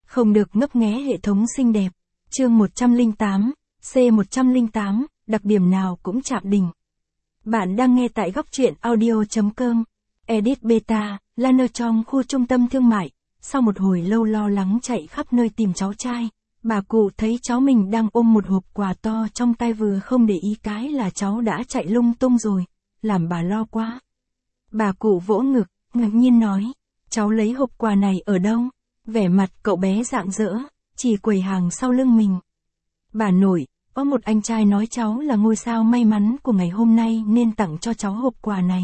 Không được ngấp nghé hệ thống xinh đẹp. Chương 108, C108, đặc điểm nào cũng chạm đỉnh. Bạn đang nghe tại góc truyện audio.com. Edit Beta, Lan ở trong khu trung tâm thương mại. Sau một hồi lâu lo lắng chạy khắp nơi tìm cháu trai, bà cụ thấy cháu mình đang ôm một hộp quà to trong tay, vừa không để ý cái là cháu đã chạy lung tung rồi, làm bà lo quá. Bà cụ vỗ ngực, ngạc nhiên nói, cháu lấy hộp quà này ở đâu? Vẻ mặt cậu bé rạng rỡ, chỉ quầy hàng sau lưng mình. Bà nội, có một anh trai nói cháu là ngôi sao may mắn của ngày hôm nay nên tặng cho cháu hộp quà này.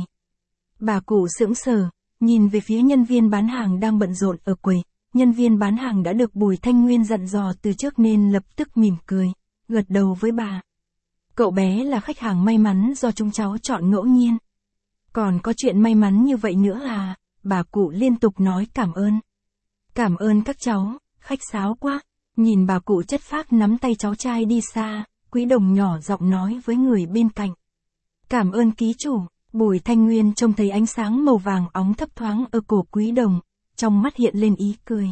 Bà cụ sững sờ, nhìn về phía nhân viên bán hàng đang bận rộn ở quầy. Nhân viên bán hàng đã được Bùi Thanh Nguyên dặn dò từ trước nên lập tức mỉm cười, gật đầu với bà. Cậu bé là khách hàng may mắn do chúng cháu chọn ngẫu nhiên. Còn có chuyện may mắn như vậy nữa à? Bà cụ liên tục nói cảm ơn. Cảm ơn các cháu, khách sáo quá. Nhìn bà cụ chất phác nắm tay cháu trai đi xa, Quý Đồng nhỏ giọng nói với người bên cạnh. Cảm ơn ký chủ. Bùi Thanh Nguyên trông thấy ánh sáng màu vàng óng thấp thoáng ở cổ Quý Đồng, trong mắt hiện lên ý cười.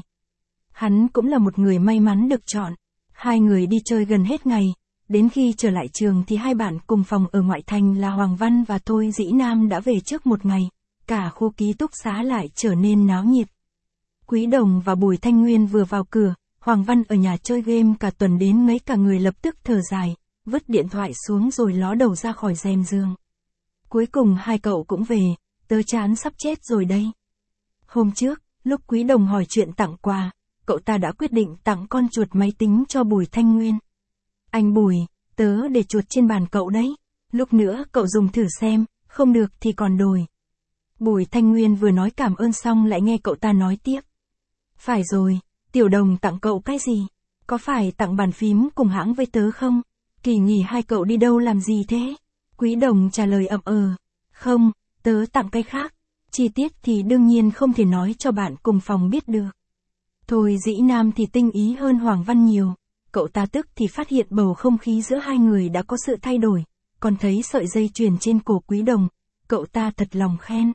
Hắn cũng là một người may mắn được chọn. Hai người đi chơi gần hết ngày, đến khi trở lại trường thì hai bạn cùng phòng ở ngoại thành là Hoàng Văn và Thôi Dĩ Nam đã về trước một ngày, cả khu ký túc xá lại trở nên náo nhiệt. Quý Đồng và Bùi Thanh Nguyên vừa vào cửa, Hoàng Văn ở nhà chơi game cả tuần đến ngấy cả người lập tức thở dài, vứt điện thoại xuống rồi ló đầu ra khỏi rèm giường. Cuối cùng hai cậu cũng về, tớ chán sắp chết rồi đây. Hôm trước, lúc Quý Đồng hỏi chuyện tặng quà, cậu ta đã quyết định tặng con chuột máy tính cho Bùi Thanh Nguyên. Anh Bùi, tớ để chuột trên bàn cậu đấy, lúc nữa cậu dùng thử xem, không được thì còn đổi. Bùi Thanh Nguyên vừa nói cảm ơn xong lại nghe cậu ta nói tiếp. Phải rồi, Tiểu Đồng tặng cậu cái gì? Có phải tặng bàn phím cùng hãng với tớ không? Kỳ nghỉ hai cậu đi đâu làm gì thế? Quý Đồng trả lời ậm không, tớ tặng cái khác. Chi tiết thì đương nhiên không thể nói cho bạn cùng phòng biết được. Thôi Dĩ Nam thì tinh ý hơn Hoàng Văn nhiều. Cậu ta tức thì phát hiện bầu không khí giữa hai người đã có sự thay đổi. Còn thấy sợi dây chuyền trên cổ Quý Đồng, cậu ta thật lòng khen.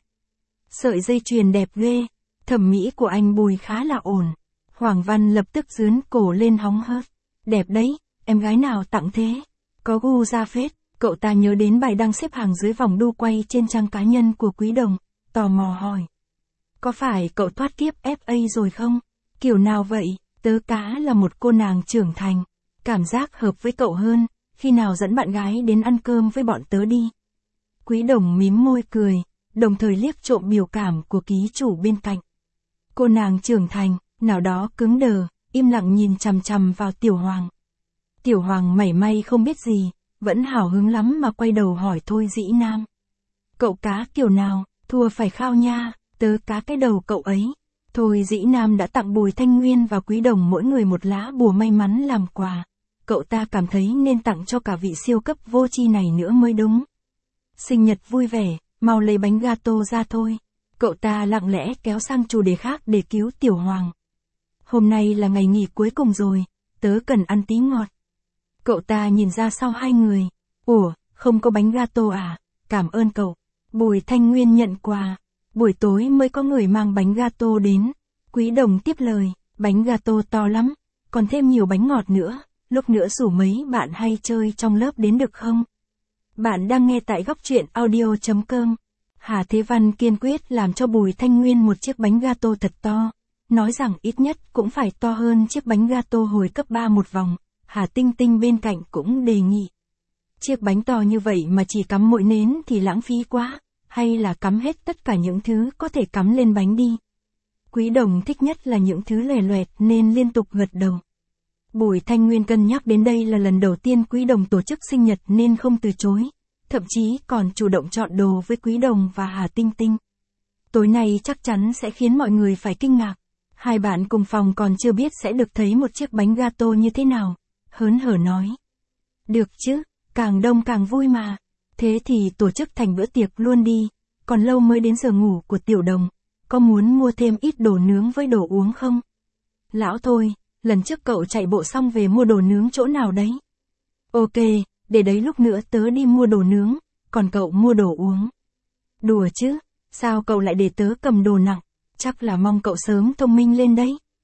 Sợi dây chuyền đẹp ghê, thẩm mỹ của anh Bùi khá là ổn. Hoàng Văn lập tức dướn cổ lên hóng hớt. Đẹp đấy, em gái nào tặng thế? Có gu ra phết. Cậu ta nhớ đến bài đăng xếp hàng dưới vòng đu quay trên trang cá nhân của Quý Đồng, tò mò hỏi. Có phải cậu thoát kiếp FA rồi không? Kiểu nào vậy? Tớ cá là một cô nàng trưởng thành. Cảm giác hợp với cậu hơn, khi nào dẫn bạn gái đến ăn cơm với bọn tớ đi. Quý Đồng mím môi cười, đồng thời liếc trộm biểu cảm của ký chủ bên cạnh. Cô nàng trưởng thành, nào đó cứng đờ, im lặng nhìn chằm chằm vào Tiểu Hoàng. Tiểu Hoàng mảy may không biết gì, vẫn hào hứng lắm mà quay đầu hỏi Thôi Dĩ Nam. Cậu cá kiểu nào, thua phải khao nha, tớ cá cái đầu cậu ấy. Thôi Dĩ Nam đã tặng Bùi Thanh Nguyên và Quý Đồng mỗi người một lá bùa may mắn làm quà. Cậu ta cảm thấy nên tặng cho cả vị siêu cấp vô tri này nữa mới đúng. Sinh nhật vui vẻ, mau lấy bánh gato ra thôi. Cậu ta lặng lẽ kéo sang chủ đề khác để cứu Tiểu Hoàng. Hôm nay là ngày nghỉ cuối cùng rồi, tớ cần ăn tí ngọt. Cậu ta nhìn ra sau hai người. Ủa, không có bánh gato à? Cảm ơn cậu. Bùi Thanh Nguyên nhận quà. Buổi tối mới có người mang bánh gato đến. Quý Đồng tiếp lời, bánh gato to lắm, còn thêm nhiều bánh ngọt nữa, lúc nữa rủ mấy bạn hay chơi trong lớp đến được không? Bạn đang nghe tại góc truyện audio.com. Hà Thế Văn kiên quyết làm cho Bùi Thanh Nguyên một chiếc bánh gato thật to, nói rằng ít nhất cũng phải to hơn chiếc bánh gato hồi cấp 3 một vòng. Hà Tinh Tinh bên cạnh cũng đề nghị. Chiếc bánh to như vậy mà chỉ cắm mỗi nến thì lãng phí quá, hay là cắm hết tất cả những thứ có thể cắm lên bánh đi. Quý Đồng thích nhất là những thứ lòe loẹt nên liên tục gật đầu. Bùi Thanh Nguyên cân nhắc đến đây là lần đầu tiên Quý Đồng tổ chức sinh nhật nên không từ chối, thậm chí còn chủ động chọn đồ với Quý Đồng và Hà Tinh Tinh. Tối nay chắc chắn sẽ khiến mọi người phải kinh ngạc. Hai bạn cùng phòng còn chưa biết sẽ được thấy một chiếc bánh gato như thế nào. Hớn hở nói. Được chứ, càng đông càng vui mà. Thế thì tổ chức thành bữa tiệc luôn đi, còn lâu mới đến giờ ngủ của Tiểu Đồng. Có muốn mua thêm ít đồ nướng với đồ uống không? Lão Thôi, lần trước cậu chạy bộ xong về mua đồ nướng chỗ nào đấy? Ok, để đấy lúc nữa tớ đi mua đồ nướng, còn cậu mua đồ uống. Đùa chứ, sao cậu lại để tớ cầm đồ nặng? Chắc là mong cậu sớm thông minh lên đấy.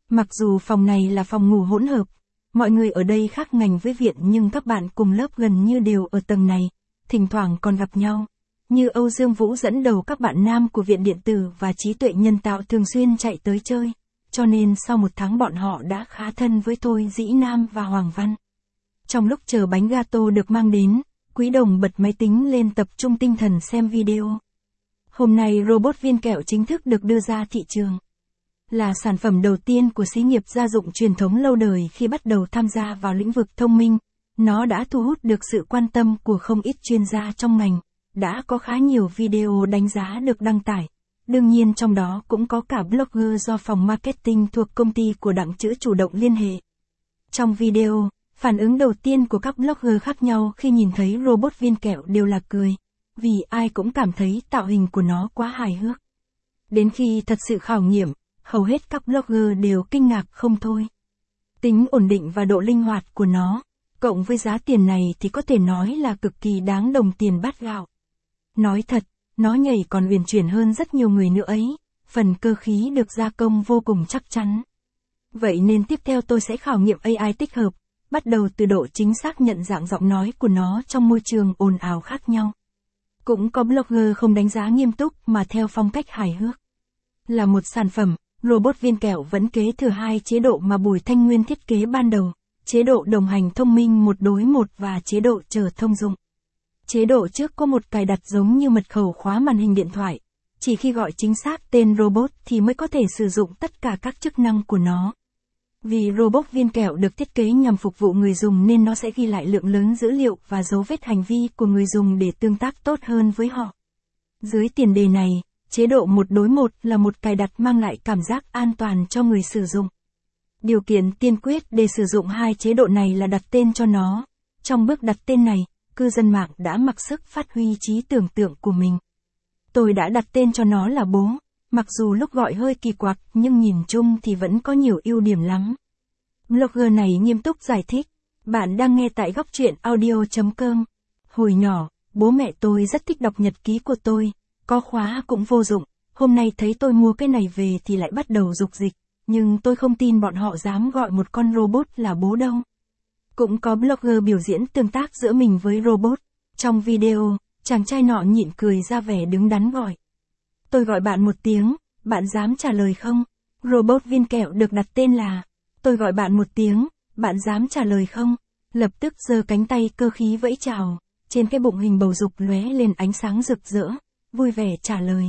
Mặc dù phòng này là phòng ngủ hỗn hợp, mọi người ở đây khác ngành với Viện nhưng các bạn cùng lớp gần như đều ở tầng này, thỉnh thoảng còn gặp nhau. Như Âu Dương Vũ dẫn đầu các bạn nam của Viện Điện tử và Trí tuệ nhân tạo thường xuyên chạy tới chơi, cho nên sau 1 tháng bọn họ đã khá thân với Thôi Dĩ Nam và Hoàng Văn. Trong lúc chờ bánh gato được mang đến, Quý Đồng bật máy tính lên tập trung tinh thần xem video. Hôm nay robot viên kẹo chính thức được đưa ra thị trường. Là sản phẩm đầu tiên của xí nghiệp gia dụng truyền thống lâu đời khi bắt đầu tham gia vào lĩnh vực thông minh, nó đã thu hút được sự quan tâm của không ít chuyên gia trong ngành, đã có khá nhiều video đánh giá được đăng tải. Đương nhiên trong đó cũng có cả blogger do phòng marketing thuộc công ty của Đặng Chữ chủ động liên hệ. Trong video, phản ứng đầu tiên của các blogger khác nhau khi nhìn thấy robot viên kẹo đều là cười, vì ai cũng cảm thấy tạo hình của nó quá hài hước. Đến khi thật sự khảo nghiệm, hầu hết các blogger đều kinh ngạc không thôi. Tính ổn định và độ linh hoạt của nó, cộng với giá tiền này thì có thể nói là cực kỳ đáng đồng tiền bát gạo. Nói thật, nó nhảy còn uyển chuyển hơn rất nhiều người nữa ấy, phần cơ khí được gia công vô cùng chắc chắn. Vậy nên tiếp theo tôi sẽ khảo nghiệm AI tích hợp, bắt đầu từ độ chính xác nhận dạng giọng nói của nó trong môi trường ồn ào khác nhau. Cũng có blogger không đánh giá nghiêm túc mà theo phong cách hài hước. Là một sản phẩm, robot viên kẹo vẫn kế thừa 2 chế độ mà Bùi Thanh Nguyên thiết kế ban đầu, chế độ đồng hành thông minh 1 đối 1 và chế độ chờ thông dụng. Chế độ trước có một cài đặt giống như mật khẩu khóa màn hình điện thoại, chỉ khi gọi chính xác tên robot thì mới có thể sử dụng tất cả các chức năng của nó. Vì robot viên kẹo được thiết kế nhằm phục vụ người dùng nên nó sẽ ghi lại lượng lớn dữ liệu và dấu vết hành vi của người dùng để tương tác tốt hơn với họ. Dưới tiền đề này, chế độ 1 đối 1 là một cài đặt mang lại cảm giác an toàn cho người sử dụng. Điều kiện tiên quyết để sử dụng 2 chế độ này là đặt tên cho nó. Trong bước đặt tên này, cư dân mạng đã mặc sức phát huy trí tưởng tượng của mình. Tôi đã đặt tên cho nó là bố, mặc dù lúc gọi hơi kỳ quặc nhưng nhìn chung thì vẫn có nhiều ưu điểm lắm. Blogger này nghiêm túc giải thích, bạn đang nghe tại góc truyện audio.com. Hồi nhỏ, bố mẹ tôi rất thích đọc nhật ký của tôi, có khóa cũng vô dụng, hôm nay thấy tôi mua cái này về thì lại bắt đầu dục dịch, nhưng tôi không tin bọn họ dám gọi một con robot là bố đâu. Cũng có blogger biểu diễn tương tác giữa mình với robot. Trong video, chàng trai nọ nhịn cười ra vẻ đứng đắn gọi. Tôi gọi bạn một tiếng, bạn dám trả lời không? Robot viên kẹo được đặt tên là, tôi gọi bạn một tiếng, bạn dám trả lời không? Lập tức giơ cánh tay cơ khí vẫy chào, trên cái bụng hình bầu dục lóe lên ánh sáng rực rỡ, vui vẻ trả lời.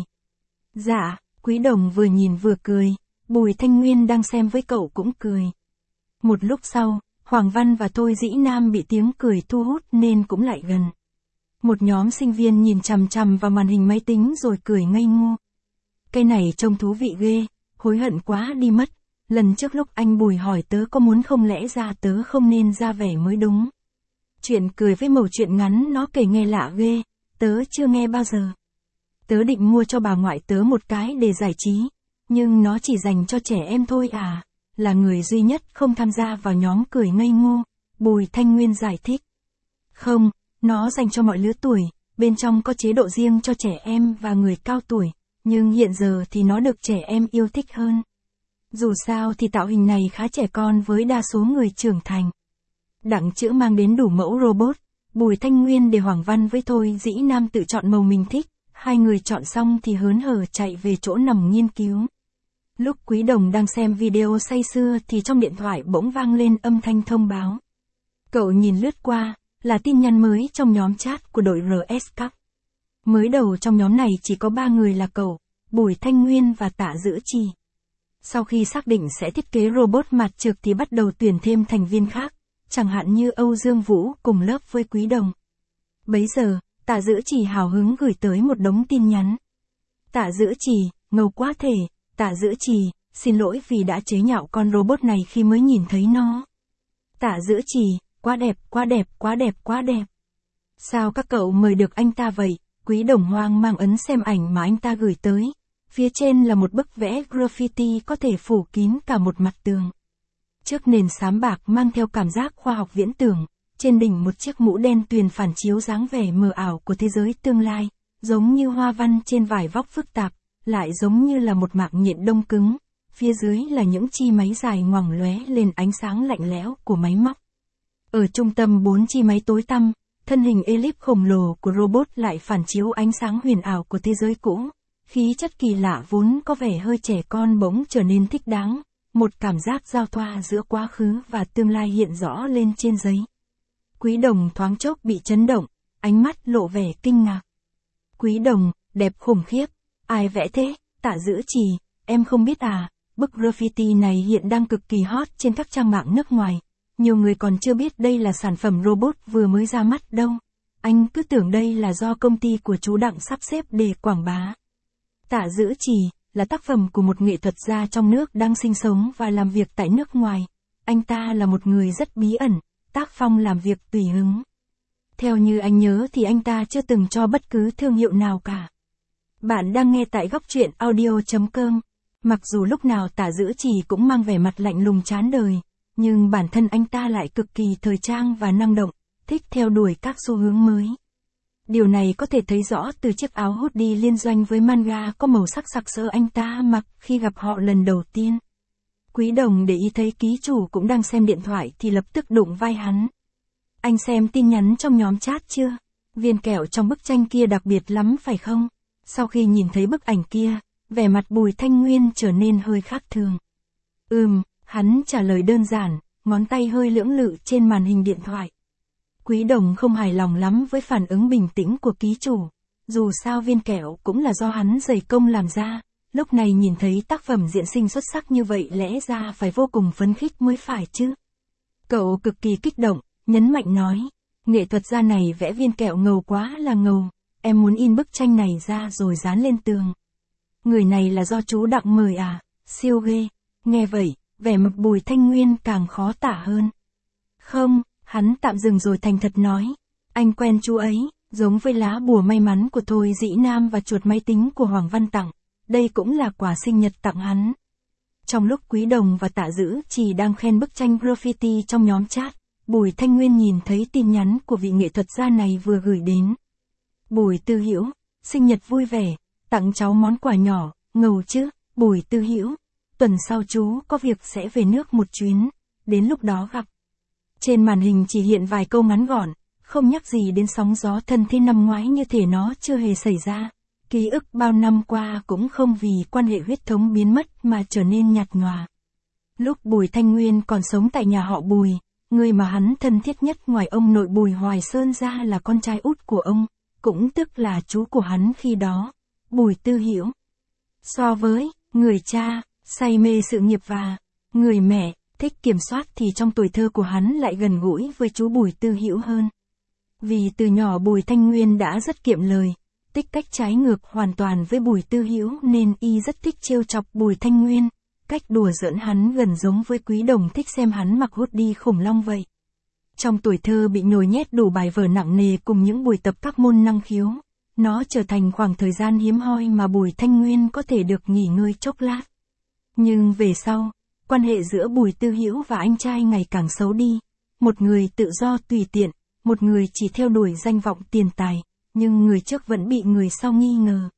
Dạ, Quý Đồng vừa nhìn vừa cười, Bùi Thanh Nguyên đang xem với cậu cũng cười. Một lúc sau, Hoàng Văn và Thôi Dĩ Nam bị tiếng cười thu hút nên cũng lại gần. Một nhóm sinh viên nhìn chằm chằm vào màn hình máy tính rồi cười ngây ngô. Cái này trông thú vị ghê, hối hận quá đi mất. Lần trước lúc anh Bùi hỏi tớ có muốn không lẽ ra tớ không nên ra vẻ mới đúng. Chuyện cười với mẩu chuyện ngắn nó kể nghe lạ ghê, tớ chưa nghe bao giờ. Tớ định mua cho bà ngoại tớ một cái để giải trí, nhưng nó chỉ dành cho trẻ em thôi à. Là người duy nhất không tham gia vào nhóm cười ngây ngô, Bùi Thanh Nguyên giải thích. Không, nó dành cho mọi lứa tuổi, bên trong có chế độ riêng cho trẻ em và người cao tuổi, nhưng hiện giờ thì nó được trẻ em yêu thích hơn. Dù sao thì tạo hình này khá trẻ con với đa số người trưởng thành. Đặng Chữ mang đến đủ mẫu robot, Bùi Thanh Nguyên để Hoàng Văn với Thôi Dĩ Nam tự chọn màu mình thích, 2 người chọn xong thì hớn hở chạy về chỗ nằm nghiên cứu. Lúc Quý Đồng đang xem video say sưa thì trong điện thoại bỗng vang lên âm thanh thông báo. Cậu nhìn lướt qua, là tin nhắn mới trong nhóm chat của đội RS Cup. Mới đầu trong nhóm này chỉ có 3 người là cậu, Bùi Thanh Nguyên và Tạ Dữ Trì. Sau khi xác định sẽ thiết kế robot mặt trực thì bắt đầu tuyển thêm thành viên khác, chẳng hạn như Âu Dương Vũ cùng lớp với Quý Đồng. Bấy giờ, Tạ Dữ Trì hào hứng gửi tới một đống tin nhắn. Tạ Dữ Trì, ngầu quá thể. Tạ Dữ Trì, xin lỗi vì đã chế nhạo con robot này khi mới nhìn thấy nó. Tạ Dữ Trì, quá đẹp, quá đẹp, quá đẹp, quá đẹp. Sao các cậu mời được anh ta vậy? Quý Đồng hoang mang ấn xem ảnh mà anh ta gửi tới. Phía trên là một bức vẽ graffiti có thể phủ kín cả một mặt tường. Trước nền xám bạc mang theo cảm giác khoa học viễn tưởng, trên đỉnh một chiếc mũ đen tuyền phản chiếu dáng vẻ mờ ảo của thế giới tương lai, giống như hoa văn trên vải vóc phức tạp. Lại giống như là một mạng nhện đông cứng, phía dưới là những chi máy dài ngoằng lóe lên ánh sáng lạnh lẽo của máy móc. Ở trung tâm 4 chi máy tối tăm, thân hình ellipse khổng lồ của robot lại phản chiếu ánh sáng huyền ảo của thế giới cũ. Khí chất kỳ lạ vốn có vẻ hơi trẻ con bỗng trở nên thích đáng, một cảm giác giao thoa giữa quá khứ và tương lai hiện rõ lên trên giấy. Quý Đồng thoáng chốc bị chấn động, ánh mắt lộ vẻ kinh ngạc. Quý Đồng, đẹp khủng khiếp, ai vẽ thế? Tạ Dữ Trì, em không biết à, bức graffiti này hiện đang cực kỳ hot trên các trang mạng nước ngoài. Nhiều người còn chưa biết đây là sản phẩm robot vừa mới ra mắt đâu. Anh cứ tưởng đây là do công ty của chú Đặng sắp xếp để quảng bá. Tạ Dữ Trì là tác phẩm của một nghệ thuật gia trong nước đang sinh sống và làm việc tại nước ngoài. Anh ta là một người rất bí ẩn, tác phong làm việc tùy hứng. Theo như anh nhớ thì anh ta chưa từng cho bất cứ thương hiệu nào cả. Bạn đang nghe tại góc truyện audio.com. Mặc dù lúc nào Tạ Dữ Trì cũng mang vẻ mặt lạnh lùng chán đời, nhưng bản thân anh ta lại cực kỳ thời trang và năng động, thích theo đuổi các xu hướng mới. Điều này có thể thấy rõ từ chiếc áo hoodie liên doanh với manga có màu sắc sặc sỡ anh ta mặc khi gặp họ lần đầu tiên. Quý Đồng để ý thấy ký chủ cũng đang xem điện thoại thì lập tức đụng vai hắn. Anh xem tin nhắn trong nhóm chat chưa? Viên kẹo trong bức tranh kia đặc biệt lắm phải không? Sau khi nhìn thấy bức ảnh kia, vẻ mặt Bùi Thanh Nguyên trở nên hơi khác thường. Hắn trả lời đơn giản, ngón tay hơi lưỡng lự trên màn hình điện thoại. Quý Đồng không hài lòng lắm với phản ứng bình tĩnh của ký chủ. Dù sao viên kẹo cũng là do hắn dày công làm ra, lúc này nhìn thấy tác phẩm diễn sinh xuất sắc như vậy lẽ ra phải vô cùng phấn khích mới phải chứ. Cậu cực kỳ kích động, nhấn mạnh nói, nghệ thuật gia này vẽ viên kẹo ngầu quá là ngầu, em muốn in bức tranh này ra rồi dán lên tường. Người này là do chú Đặng mời à, siêu ghê. Nghe vậy, vẻ mặt Bùi Thanh Nguyên càng khó tả hơn. Không, hắn tạm dừng rồi thành thật nói, anh quen chú ấy, giống với lá bùa may mắn của Thôi Dĩ Nam và chuột máy tính của Hoàng Văn tặng, đây cũng là quà sinh nhật tặng hắn. Trong lúc Quý Đồng và Tạ Dữ Trì đang khen bức tranh graffiti trong nhóm chat, Bùi Thanh Nguyên nhìn thấy tin nhắn của vị nghệ thuật gia này vừa gửi đến. Bùi Tư Hữu, sinh nhật vui vẻ, tặng cháu món quà nhỏ, ngầu chứ, Bùi Tư Hữu. Tuần sau chú có việc sẽ về nước một chuyến, đến lúc đó gặp. Trên màn hình chỉ hiện vài câu ngắn gọn, không nhắc gì đến sóng gió thân thiết năm ngoái như thể nó chưa hề xảy ra. Ký ức bao năm qua cũng không vì quan hệ huyết thống biến mất mà trở nên nhạt nhòa. Lúc Bùi Thanh Nguyên còn sống tại nhà họ Bùi, người mà hắn thân thiết nhất ngoài ông nội Bùi Hoài Sơn ra là con trai út của ông, cũng tức là chú của hắn khi đó, Bùi Tư Hữu. So với người cha say mê sự nghiệp và người mẹ thích kiểm soát thì trong tuổi thơ của hắn lại gần gũi với chú Bùi Tư Hữu hơn. Vì từ nhỏ Bùi Thanh Nguyên đã rất kiệm lời, tích cách trái ngược hoàn toàn với Bùi Tư Hữu nên y rất thích trêu chọc Bùi Thanh Nguyên, cách đùa giỡn hắn gần giống với Quý Đồng thích xem hắn mặc hoodie khủng long vậy. Trong tuổi thơ bị nhồi nhét đủ bài vở nặng nề cùng những buổi tập các môn năng khiếu, nó trở thành khoảng thời gian hiếm hoi mà Bùi Thanh Nguyên có thể được nghỉ ngơi chốc lát. Nhưng về sau, quan hệ giữa Bùi Tư Hữu và anh trai ngày càng xấu đi, một người tự do tùy tiện, một người chỉ theo đuổi danh vọng tiền tài, nhưng người trước vẫn bị người sau nghi ngờ.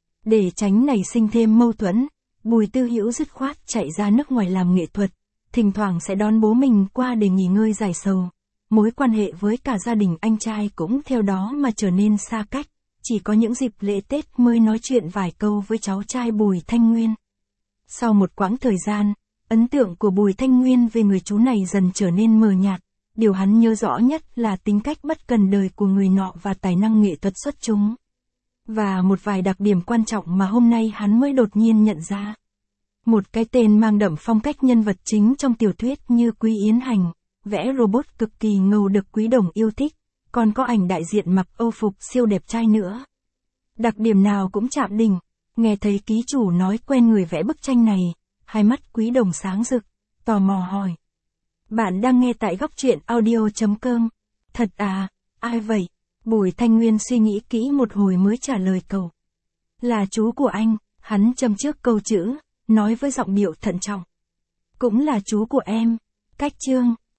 Để tránh nảy sinh thêm mâu thuẫn, Bùi Tư Hữu dứt khoát chạy ra nước ngoài làm nghệ thuật, thỉnh thoảng sẽ đón bố mình qua để nghỉ ngơi giải sầu. Mối quan hệ với cả gia đình anh trai cũng theo đó mà trở nên xa cách, chỉ có những dịp lễ Tết mới nói chuyện vài câu với cháu trai Bùi Thanh Nguyên. Sau một quãng thời gian, ấn tượng của Bùi Thanh Nguyên về người chú này dần trở nên mờ nhạt, điều hắn nhớ rõ nhất là tính cách bất cần đời của người nọ và tài năng nghệ thuật xuất chúng. Và một vài đặc điểm quan trọng mà hôm nay hắn mới đột nhiên nhận ra. Một cái tên mang đậm phong cách nhân vật chính trong tiểu thuyết như Quý Yến Hành, vẽ robot cực kỳ ngầu được Quý Đồng yêu thích, còn có ảnh đại diện mặc Âu phục siêu đẹp trai nữa. Đặc điểm nào cũng chạm đỉnh, nghe thấy ký chủ nói quen người vẽ bức tranh này, hai mắt Quý Đồng sáng rực, tò mò hỏi. Bạn đang nghe tại góc truyện audio.com. Thật à, ai vậy? Bùi Thanh Nguyên suy nghĩ kỹ một hồi mới trả lời cậu. Là chú của anh, hắn châm trước câu chữ, nói với giọng điệu thận trọng. Cũng là chú của em, cách chương.